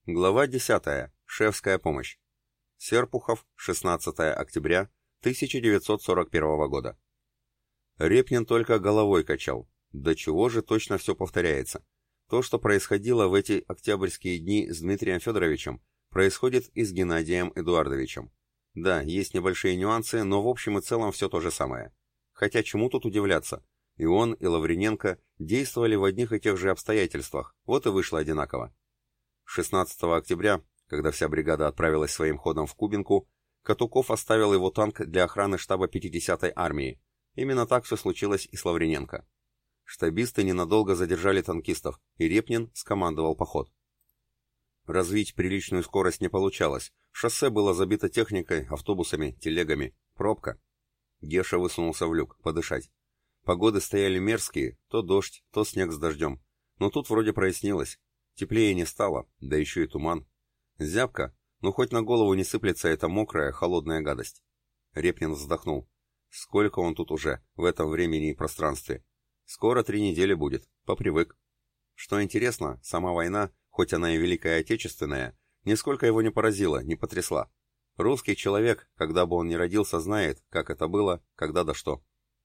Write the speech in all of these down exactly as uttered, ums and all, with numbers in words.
Глава десятая. Шефская помощь. Серпухов, шестнадцатое октября тысяча девятьсот сорок первого года. Репнин только головой качал. До чего же точно все повторяется? То, что происходило в эти октябрьские дни с Дмитрием Федоровичем, происходит и с Геннадием Эдуардовичем. Да, есть небольшие нюансы, но в общем и целом все то же самое. Хотя чему тут удивляться? И он, и Лавриненко действовали в одних и тех же обстоятельствах, вот и вышло одинаково. шестнадцатого октября, когда вся бригада отправилась своим ходом в Кубинку, Катуков оставил его танк для охраны штаба пятидесятой армии. Именно так все случилось и с Лавриненко. Штабисты ненадолго задержали танкистов, и Репнин скомандовал поход. Развить приличную скорость не получалось. Шоссе было забито техникой, автобусами, телегами. Пробка. Геша высунулся в люк, подышать. Погоды стояли мерзкие, то дождь, то снег с дождем. Но тут вроде прояснилось. Теплее не стало, да еще и туман. Зябко, но хоть на голову не сыплется эта мокрая, холодная гадость. Репнин вздохнул. Сколько он тут уже, в этом времени и пространстве? Скоро три недели будет, попривык. Что интересно, сама война, хоть она и Великая Отечественная, нисколько его не поразила, не потрясла. Русский человек, когда бы он ни родился, знает, как это было, когда да что.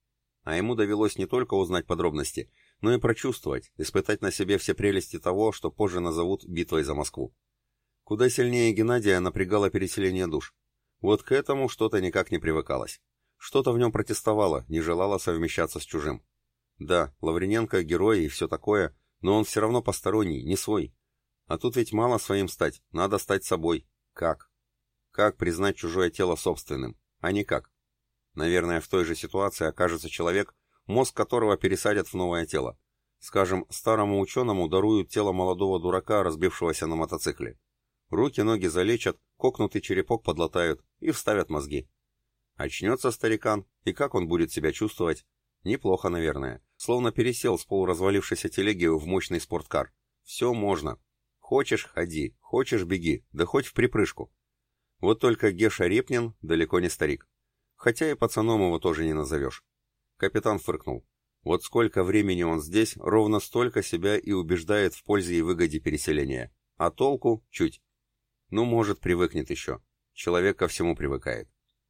А ему довелось не только узнать подробности, но и прочувствовать, испытать на себе все прелести того, что позже назовут битвой за Москву. Куда сильнее Геннадия напрягало переселение душ. Вот к этому что-то никак не привыкалось. Что-то в нем протестовало, не желало совмещаться с чужим. Да, Лавриненко герой и все такое, но он все равно посторонний, не свой. А тут ведь мало своим стать, надо стать собой. Как? Как признать чужое тело собственным? А никак. Наверное, в той же ситуации окажется человек, мозг которого пересадят в новое тело. Скажем, старому ученому даруют тело молодого дурака, разбившегося на мотоцикле. Руки-ноги залечат, кокнутый черепок подлатают и вставят мозги. Очнется старикан, и как он будет себя чувствовать? Неплохо, наверное. Словно пересел с полуразвалившейся телеги в мощный спорткар. Все можно. Хочешь — ходи, хочешь — беги, да хоть в припрыжку. Вот только Геша Репнин далеко не старик. Хотя и пацаном его тоже не назовешь. Капитан фыркнул. Вот сколько времени он здесь, ровно столько себя и убеждает в пользе и выгоде переселения. А толку — чуть. Ну, может, привыкнет еще. Человек ко всему привыкает.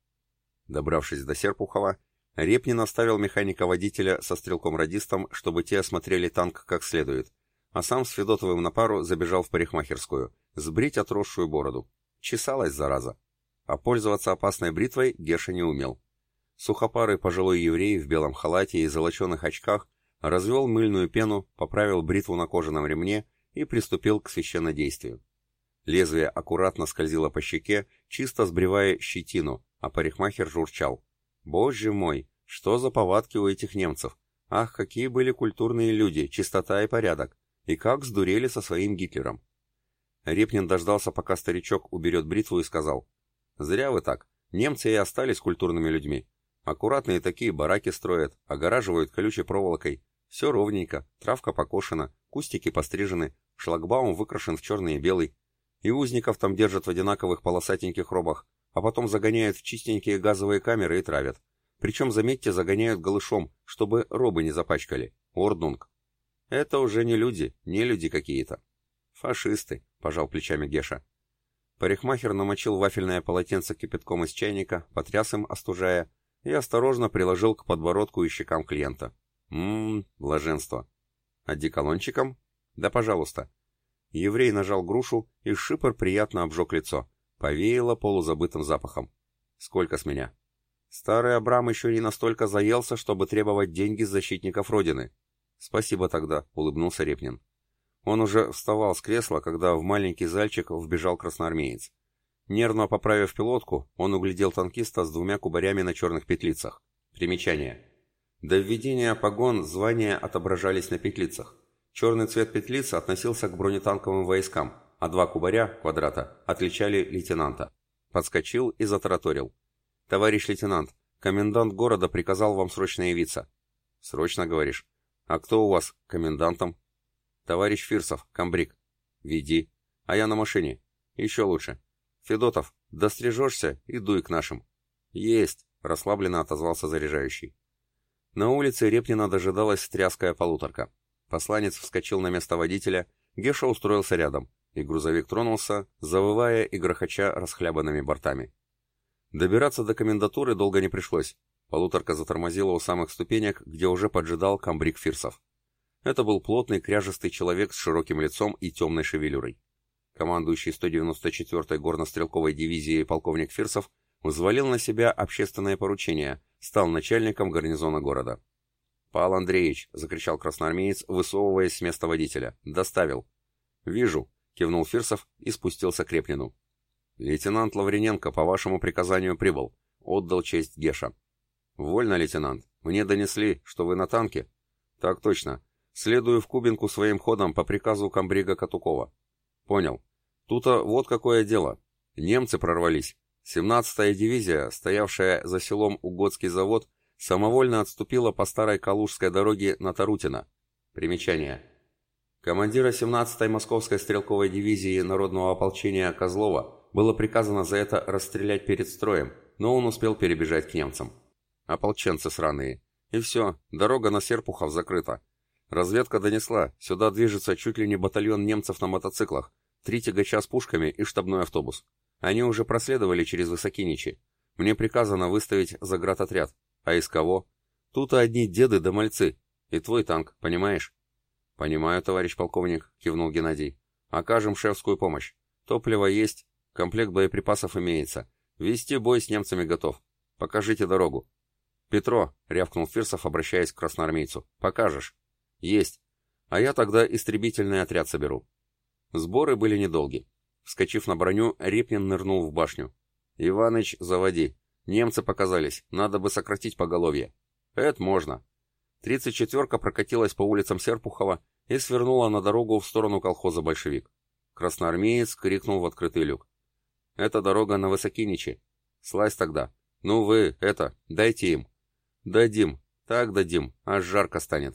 Добравшись до Серпухова, Репнин оставил механика-водителя со стрелком-радистом, чтобы те осмотрели танк как следует, а сам с Федотовым на пару забежал в парикмахерскую, сбрить отросшую бороду. Чесалась, зараза. А пользоваться опасной бритвой Геша не умел. Сухопарый пожилой еврей в белом халате и золоченых очках развел мыльную пену, поправил бритву на кожаном ремне и приступил к священнодействию. Лезвие аккуратно скользило по щеке, чисто сбривая щетину, а парикмахер журчал. «Боже мой, что за повадки у этих немцев! Ах, какие были культурные люди, чистота и порядок! И как сдурели со своим Гитлером!» Репнин дождался, пока старичок уберет бритву, и сказал: «Зря вы так. Немцы и остались культурными людьми. Аккуратные такие бараки строят, огораживают колючей проволокой. Все ровненько, травка покошена, кустики пострижены, шлагбаум выкрашен в черный и белый. И узников там держат в одинаковых полосатеньких робах, а потом загоняют в чистенькие газовые камеры и травят. Причем, заметьте, загоняют голышом, чтобы робы не запачкали. Орднунг. Это уже не люди, не люди какие-то». «Фашисты», — пожал плечами Геша. Парикмахер намочил вафельное полотенце кипятком из чайника, потряс им, остужая, и осторожно приложил к подбородку и щекам клиента. Ммм, блаженство. Одеколончиком? Да, пожалуйста. Еврей нажал грушу, и шипор приятно обжег лицо. Повеяло полузабытым запахом. Сколько с меня? Старый Абрам еще не настолько заелся, чтобы требовать деньги с защитников Родины. Спасибо тогда, улыбнулся Репнин. Он уже вставал с кресла, когда в маленький зальчик вбежал красноармеец. Нервно поправив пилотку, он углядел танкиста с двумя кубарями на черных петлицах. Примечание. До введения погон звания отображались на петлицах. Черный цвет петлицы относился к бронетанковым войскам, а два кубаря, квадрата, отличали лейтенанта. Подскочил и затараторил. «Товарищ лейтенант, комендант города приказал вам срочно явиться». «Срочно, говоришь? А кто у вас комендантом?» «Товарищ Фирсов, комбриг». «Веди. А я на машине. Еще лучше. Федотов, дострижешься и дуй к нашим». «Есть», — расслабленно отозвался заряжающий. На улице Репнина дожидалась тряская полуторка. Посланец вскочил на место водителя, Геша устроился рядом. и грузовик тронулся, завывая и грохоча расхлябанными бортами. Добираться до комендатуры долго не пришлось. Полуторка затормозила у самых ступенек, где уже поджидал комбриг Фирсов. Это был плотный, кряжестый человек с широким лицом и темной шевелюрой. Командующий сто девяносто четвёртой горно-стрелковой дивизией полковник Фирсов взвалил на себя общественное поручение, стал начальником гарнизона города. «Павел Андреевич!» — закричал красноармеец, высовываясь с места водителя. «Доставил!» «Вижу!» — кивнул Фирсов и спустился к Репнину. «Лейтенант Лаврененко по вашему приказанию прибыл», — отдал честь Геша. «Вольно, лейтенант. Мне донесли, что вы на танке?» «Так точно. Следую в Кубинку своим ходом по приказу комбрига Катукова». «Понял. Тут-то вот какое дело. Немцы прорвались. семнадцатая дивизия, стоявшая за селом Угодский завод, самовольно отступила по старой Калужской дороге на Тарутино. Примечание. Командира семнадцатой Московской стрелковой дивизии Народного ополчения Козлова было приказано за это расстрелять перед строем, но он успел перебежать к немцам. Ополченцы сраные. И все, дорога на Серпухов закрыта. Разведка донесла, сюда движется чуть ли не батальон немцев на мотоциклах, три тягача с пушками и штабной автобус. Они уже проследовали через Высокиничи. Мне приказано выставить заградотряд. А из кого? Тут одни деды да мальцы. И твой танк, понимаешь? Понимаю, товарищ полковник, кивнул Геннадий. Окажем шефскую помощь. Топливо есть, комплект боеприпасов имеется. Вести бой с немцами готов. Покажите дорогу. Петро, рявкнул Фирсов, обращаясь к красноармейцу. Покажешь? Есть. А я тогда истребительный отряд соберу. Сборы были недолги. Вскочив на броню, Репнин нырнул в башню. «Иваныч, заводи. Немцы показались, надо бы сократить поголовье». «Это можно». Тридцать четверка прокатилась по улицам Серпухова и свернула на дорогу в сторону колхоза «Большевик». Красноармеец крикнул в открытый люк. «Это дорога на Высокиничи. Слазь тогда. Ну вы, это, дайте им». «Дадим. Так дадим. Аж жарко станет».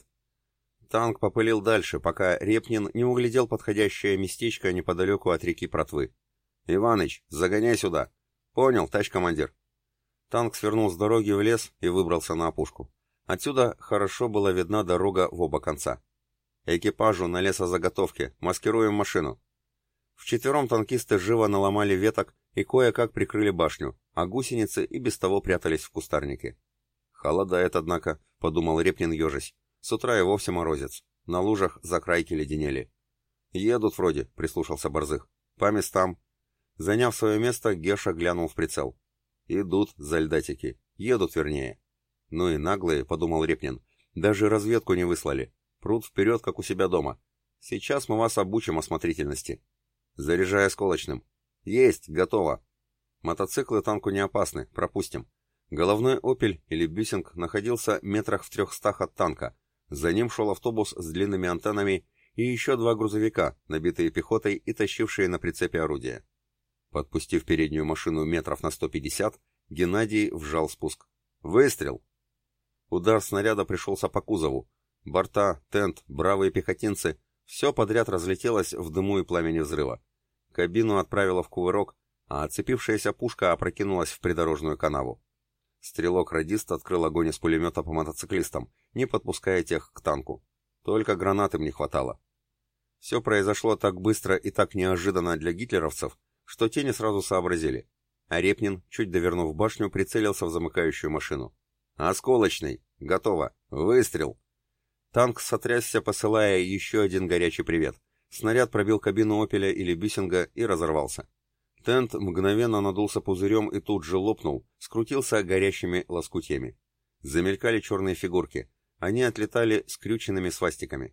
Танк попылил дальше, пока Репнин не углядел подходящее местечко неподалеку от реки Протвы. «Иваныч, загоняй сюда!» «Понял, товарищ командир!» Танк свернул с дороги в лес и выбрался на опушку. Отсюда хорошо была видна дорога в оба конца. «Экипажу на лесозаготовке, маскируем машину!» Вчетвером танкисты живо наломали веток и кое-как прикрыли башню, а гусеницы и без того прятались в кустарнике. «Холодает, однако», — подумал Репнин ежась. С утра и вовсе морозец. На лужах закрайки леденели. «Едут вроде», — прислушался Борзых. «По местам». Заняв свое место, Геша глянул в прицел. «Идут, зальдатики. Едут, вернее». «Ну и наглые», — подумал Репнин. «Даже разведку не выслали. Прут вперед, как у себя дома. Сейчас мы вас обучим осмотрительности». «Заряжай осколочным». «Есть, готово». Мотоциклы танку не опасны, пропустим. Головной «Опель» или «Бюсинг» находился метрах в трехстах от танка. За ним шел автобус с длинными антеннами и еще два грузовика, набитые пехотой и тащившие на прицепе орудия. Подпустив переднюю машину метров на сто пятьдесят, Геннадий вжал спуск. Выстрел! Удар снаряда пришелся по кузову. Борта, тент, бравые пехотинцы — все подряд разлетелось в дыму и пламени взрыва. Кабину отправило в кувырок, а оцепившаяся пушка опрокинулась в придорожную канаву. Стрелок-радист открыл огонь из пулемета по мотоциклистам, не подпуская тех к танку. Только гранат им не хватало. Все произошло так быстро и так неожиданно для гитлеровцев, что те не сразу сообразили. А Репнин, чуть довернув башню, прицелился в замыкающую машину. «Осколочный! Готово! Выстрел!» Танк сотрясся, посылая еще один горячий привет. Снаряд пробил кабину «Опеля» или «Бюсинга» и разорвался. Тент мгновенно надулся пузырем и тут же лопнул, скрутился горящими лоскутьями. Замелькали черные фигурки. Они отлетали скрюченными свастиками.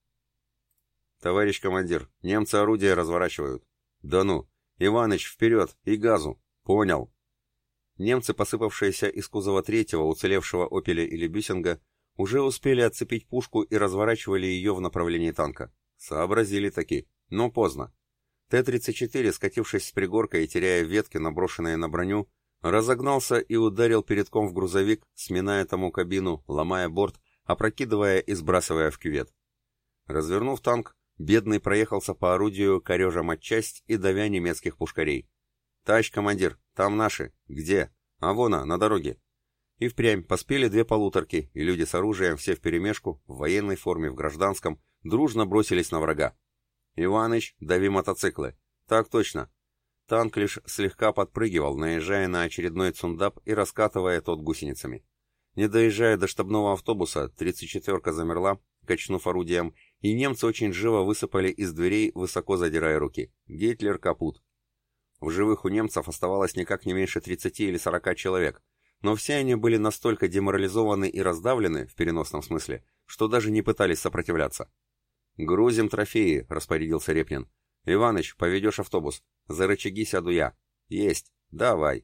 «Товарищ командир, немцы орудия разворачивают». «Да ну! Иваныч, вперед! И газу!» «Понял!» Немцы, посыпавшиеся из кузова третьего, уцелевшего «Опеля» или «Бюсинга», уже успели отцепить пушку и разворачивали ее в направлении танка. Сообразили таки, но поздно. Т тридцать четыре, скатившись с пригорка и теряя ветки, наброшенные на броню, разогнался и ударил передком в грузовик, сминая тому кабину, ломая борт, опрокидывая и сбрасывая в кювет. Развернув танк, бедный проехался по орудию, корежа матчасть и давя немецких пушкарей. «Товарищ командир, там наши. Где? А вон, на дороге». И впрямь поспели две полуторки, и люди с оружием, все вперемешку, в военной форме, в гражданском, дружно бросились на врага. Иваныч, дави мотоциклы. Так точно. Танк лишь слегка подпрыгивал, наезжая на очередной цундап и раскатывая тот гусеницами. Не доезжая до штабного автобуса, тридцать четвёрка замерла, качнув орудием, и немцы очень живо высыпали из дверей, высоко задирая руки. Гитлер капут. В живых у немцев оставалось никак не меньше тридцати или сорока человек, но все они были настолько деморализованы и раздавлены, в переносном смысле, что даже не пытались сопротивляться. «Грузим трофеи», — распорядился Репнин. «Иваныч, поведешь автобус. За рычаги сяду я». «Есть. Давай».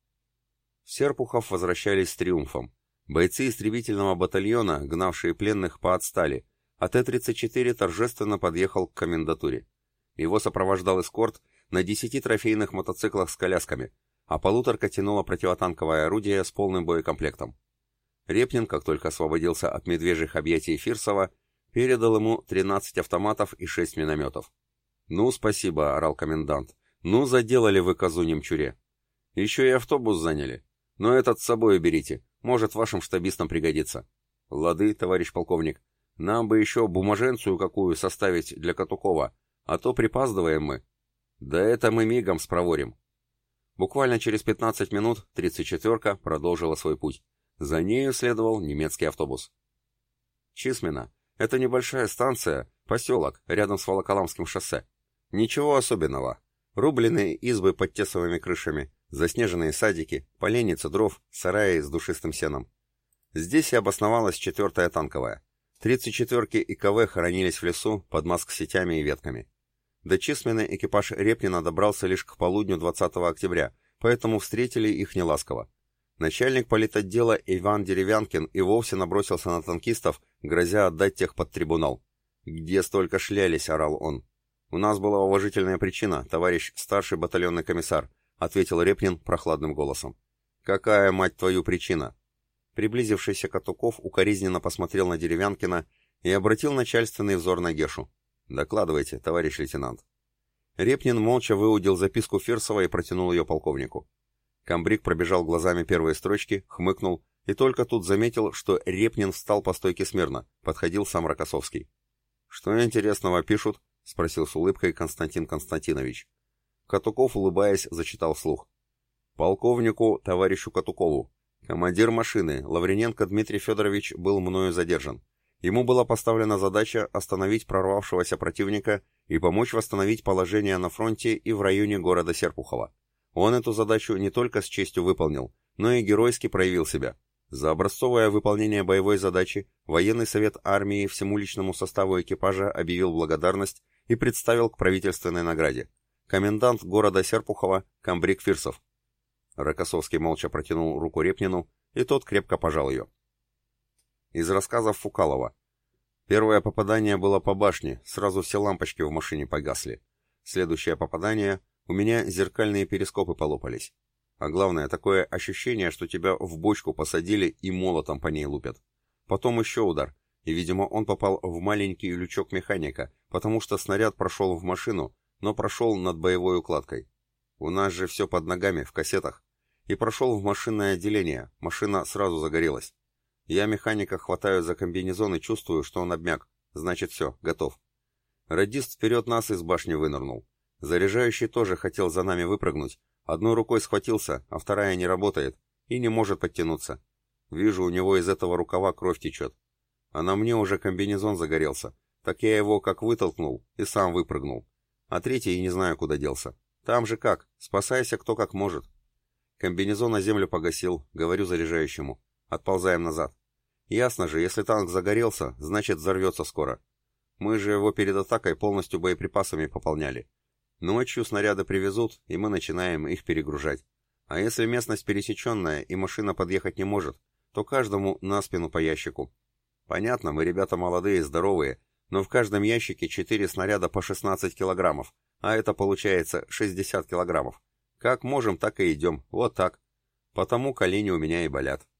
В Серпухов возвращались с триумфом. Бойцы истребительного батальона, гнавшие пленных, поотстали, а Т тридцать четыре торжественно подъехал к комендатуре. Его сопровождал эскорт на десяти трофейных мотоциклах с колясками, а полуторка тянула противотанковое орудие с полным боекомплектом. Репнин, как только освободился от медвежьих объятий Фирсова, передал ему тринадцать автоматов и шесть минометов. «Ну, спасибо», — орал комендант. «Ну, заделали вы козу немчуре. Еще и автобус заняли. Но этот с собой берите, может, вашим штабистам пригодится». «Лады, товарищ полковник. Нам бы еще бумаженцию какую составить для Катукова, а то припаздываем мы». «Да это мы мигом спроворим». Буквально через пятнадцать минут тридцать четвёрка продолжила свой путь. За нею следовал немецкий автобус. Чисмино — это небольшая станция, поселок, рядом с Волоколамским шоссе. Ничего особенного. Рубленые избы под тесовыми крышами, заснеженные садики, поленница дров, сараи с душистым сеном. Здесь и обосновалась четвертая танковая. Тридцать четвёрки и КВ хоронились в лесу под маск-сетями и ветками. До Чисмина экипаж Репнина добрался лишь к полудню двадцатого октября, поэтому встретили их неласково. Начальник политотдела Иван Деревянкин и вовсе набросился на танкистов, грозя отдать тех под трибунал. «Где столько шлялись?» — орал он. «У нас была уважительная причина, товарищ старший батальонный комиссар», — ответил Репнин прохладным голосом. «Какая, мать твою, причина?» Приблизившийся Катуков укоризненно посмотрел на Деревянкина и обратил начальственный взор на Гешу. «Докладывайте, товарищ лейтенант». Репнин молча выудил записку Фирсова и протянул ее полковнику. Камбрик пробежал глазами первые строчки, хмыкнул и только тут заметил, что Репнин встал по стойке смирно, подходил сам Рокоссовский. «Что интересного пишут?» — спросил с улыбкой Константин Константинович. Катуков, улыбаясь, зачитал вслух. «Полковнику товарищу Катукову. Командир машины Лаврененко Дмитрий Федорович был мною задержан. Ему была поставлена задача остановить прорвавшегося противника и помочь восстановить положение на фронте и в районе города Серпухова. Он эту задачу не только с честью выполнил, но и геройски проявил себя. За образцовое выполнение боевой задачи военный совет армии всему личному составу экипажа объявил благодарность и представил к правительственной награде. Комендант города Серпухова Камбрик Фирсов». Рокоссовский молча протянул руку Репнину, и тот крепко пожал ее. Из рассказов Фукалова. Первое попадание было по башне, сразу все лампочки в машине погасли. Следующее попадание — у меня зеркальные перископы полопались. А главное, такое ощущение, что тебя в бочку посадили и молотом по ней лупят. Потом еще удар, и, видимо, он попал в маленький лючок механика, потому что снаряд прошел в машину, но прошел над боевой укладкой. У нас же все под ногами, в кассетах. И прошел в машинное отделение, машина сразу загорелась. Я механика хватаю за комбинезон и чувствую, что он обмяк. Значит, все, готов. Радист вперед нас из башни вынырнул. Заряжающий тоже хотел за нами выпрыгнуть. Одной рукой схватился, а вторая не работает и не может подтянуться. Вижу, у него из этого рукава кровь течет. А на мне уже комбинезон загорелся. Так я его как вытолкнул и сам выпрыгнул. А третий и не знаю, куда делся. Там же как, спасайся кто как может. Комбинезон на землю погасил, говорю заряжающему. Отползаем назад. Ясно же, если танк загорелся, значит взорвется скоро. Мы же его перед атакой полностью боеприпасами пополняли. Ночью снаряды привезут, и мы начинаем их перегружать. А если местность пересеченная и машина подъехать не может, то каждому на спину по ящику. Понятно, мы ребята молодые, здоровые, но в каждом ящике четыре снаряда по шестнадцать килограммов, а это получается шестьдесят килограммов. Как можем, так и идем, вот так. Потому колени у меня и болят.